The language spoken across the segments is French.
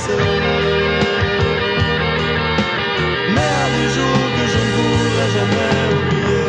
passer. Mais à des jours que je ne voudrais jamais oublier.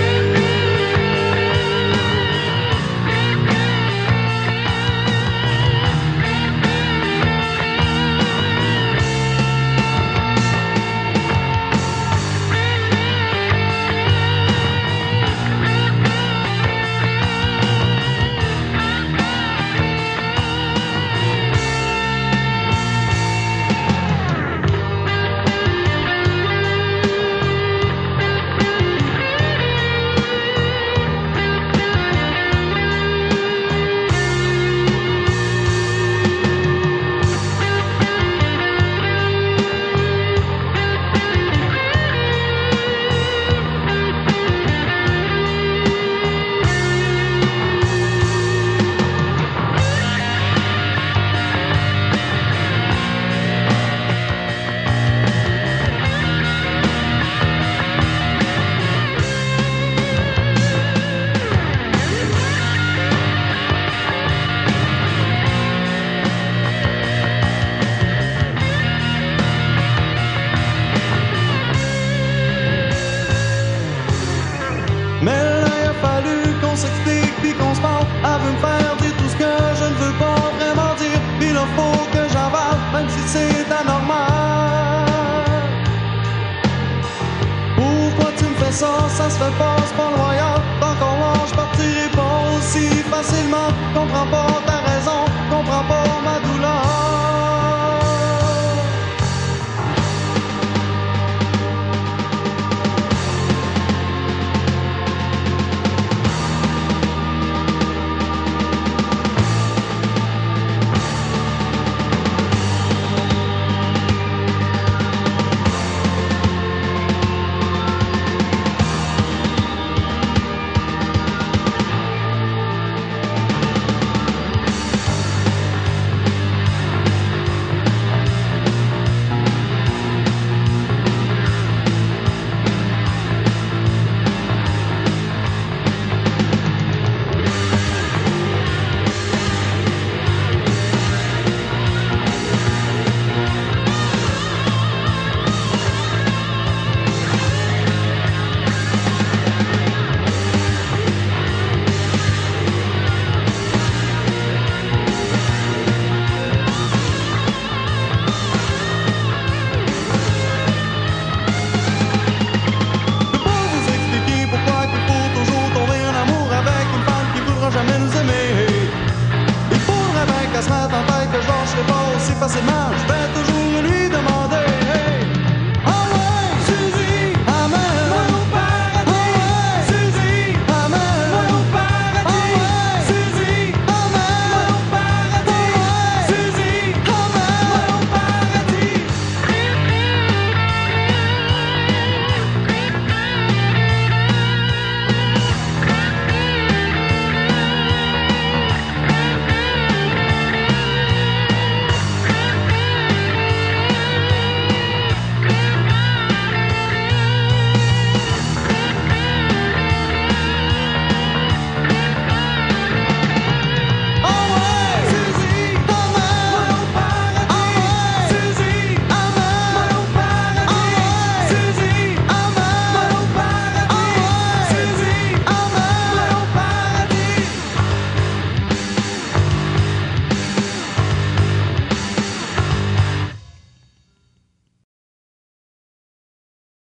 Mais là, il a fallu qu'on s'explique puis qu'on se parle. Elle veut me faire dire tout ce que je ne veux pas vraiment dire. Il en faut que j'avale, même si c'est anormal. Pourquoi tu me fais ça? Ça se fait pas, c'est pas loyal. Tant qu'on mange, je partirai pas aussi facilement. Comprends pas